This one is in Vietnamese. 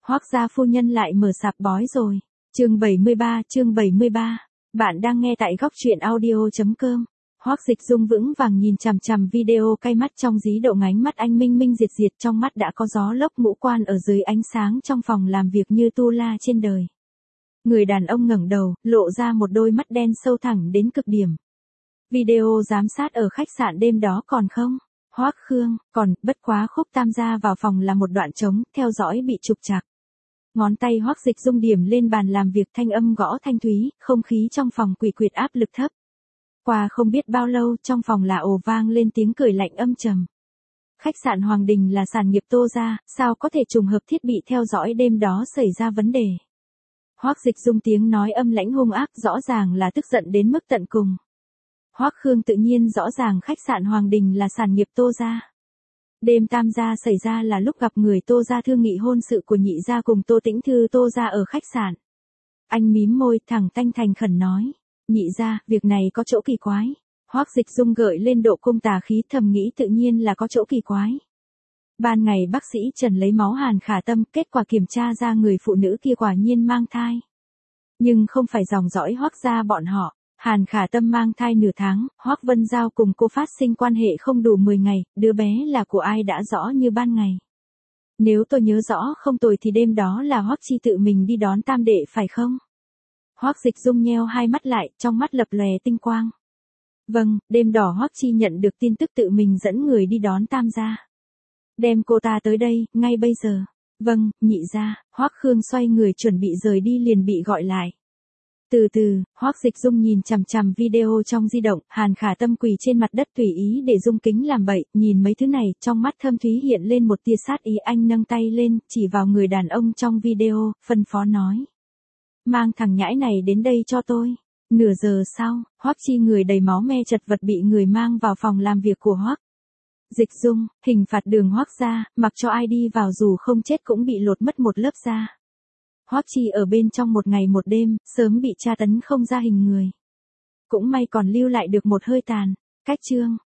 Hoác gia phu nhân lại mở sạp bói rồi. Chương 73. Bạn đang nghe tại góc truyện audio.com. Hoác Dịch Dung vững vàng nhìn chằm chằm video, cay mắt trong dí độ ngánh mắt anh minh minh diệt diệt, trong mắt đã có gió lốc ngũ quan ở dưới ánh sáng trong phòng làm việc như tu la trên đời. Người đàn ông ngẩng đầu, lộ ra một đôi mắt đen sâu thẳm đến cực điểm. Video giám sát ở khách sạn đêm đó còn không? Hoác Khương, còn, bất quá Khúc Tam gia vào phòng là một đoạn trống, theo dõi bị trục trặc. Ngón tay Hoác Dịch Dung điểm lên bàn làm việc, thanh âm gõ thanh thúy, không khí trong phòng quỷ quyệt áp lực thấp. Qua không biết bao lâu, trong phòng là ồ vang lên tiếng cười lạnh âm trầm. Khách sạn Hoàng Đình là sản nghiệp Tô gia, sao có thể trùng hợp thiết bị theo dõi đêm đó xảy ra vấn đề. Hoác Dịch Dung tiếng nói âm lãnh hung ác, rõ ràng là tức giận đến mức tận cùng. Hoác Khương tự nhiên rõ ràng khách sạn Hoàng Đình là sản nghiệp Tô gia. Đêm tam gia xảy ra là lúc gặp người Tô gia thương nghị hôn sự của nhị gia cùng Tô Tĩnh Thư Tô gia ở khách sạn. Anh mím môi, thẳng tanh thành khẩn nói. Nhị gia, việc này có chỗ kỳ quái. Hoác Dịch Dung gợi lên độ cung tà khí, thầm nghĩ tự nhiên là có chỗ kỳ quái. Ban ngày bác sĩ Trần lấy máu Hàn Khả Tâm, kết quả kiểm tra ra người phụ nữ kia quả nhiên mang thai. Nhưng không phải dòng dõi Hoác gia bọn họ. Hàn Khả Tâm mang thai nửa tháng, Hoác Vân Giao cùng cô phát sinh quan hệ không đủ 10 ngày, đứa bé là của ai đã rõ như ban ngày. Nếu tôi nhớ rõ không tồi thì đêm đó là Hoác Chi tự mình đi đón tam đệ phải không? Hoác Dịch Dung nheo hai mắt lại, trong mắt lập lòe tinh quang. Vâng, đêm đỏ Hoác Chi nhận được tin tức tự mình dẫn người đi đón tam gia. Đem cô ta tới đây, ngay bây giờ. Vâng, nhị gia. Hoác Khương xoay người chuẩn bị rời đi liền bị gọi lại. Từ từ, Hoác Dịch Dung nhìn chằm chằm video trong di động, Hàn Khả Tâm quỳ trên mặt đất tùy ý để dung kính làm bậy, nhìn mấy thứ này, trong mắt thâm thúy hiện lên một tia sát ý. Anh nâng tay lên, chỉ vào người đàn ông trong video, phân phó nói. Mang thằng nhãi này đến đây cho tôi. Nửa giờ sau, Hoác Chi người đầy máu me chật vật bị người mang vào phòng làm việc của Hoác Dịch Dung. Hình phạt đường Hoác gia, mặc cho ai đi vào dù không chết cũng bị lột mất một lớp da. Hoác Chi ở bên trong một ngày một đêm, sớm bị tra tấn không ra hình người. Cũng may còn lưu lại được một hơi tàn. Cách chương.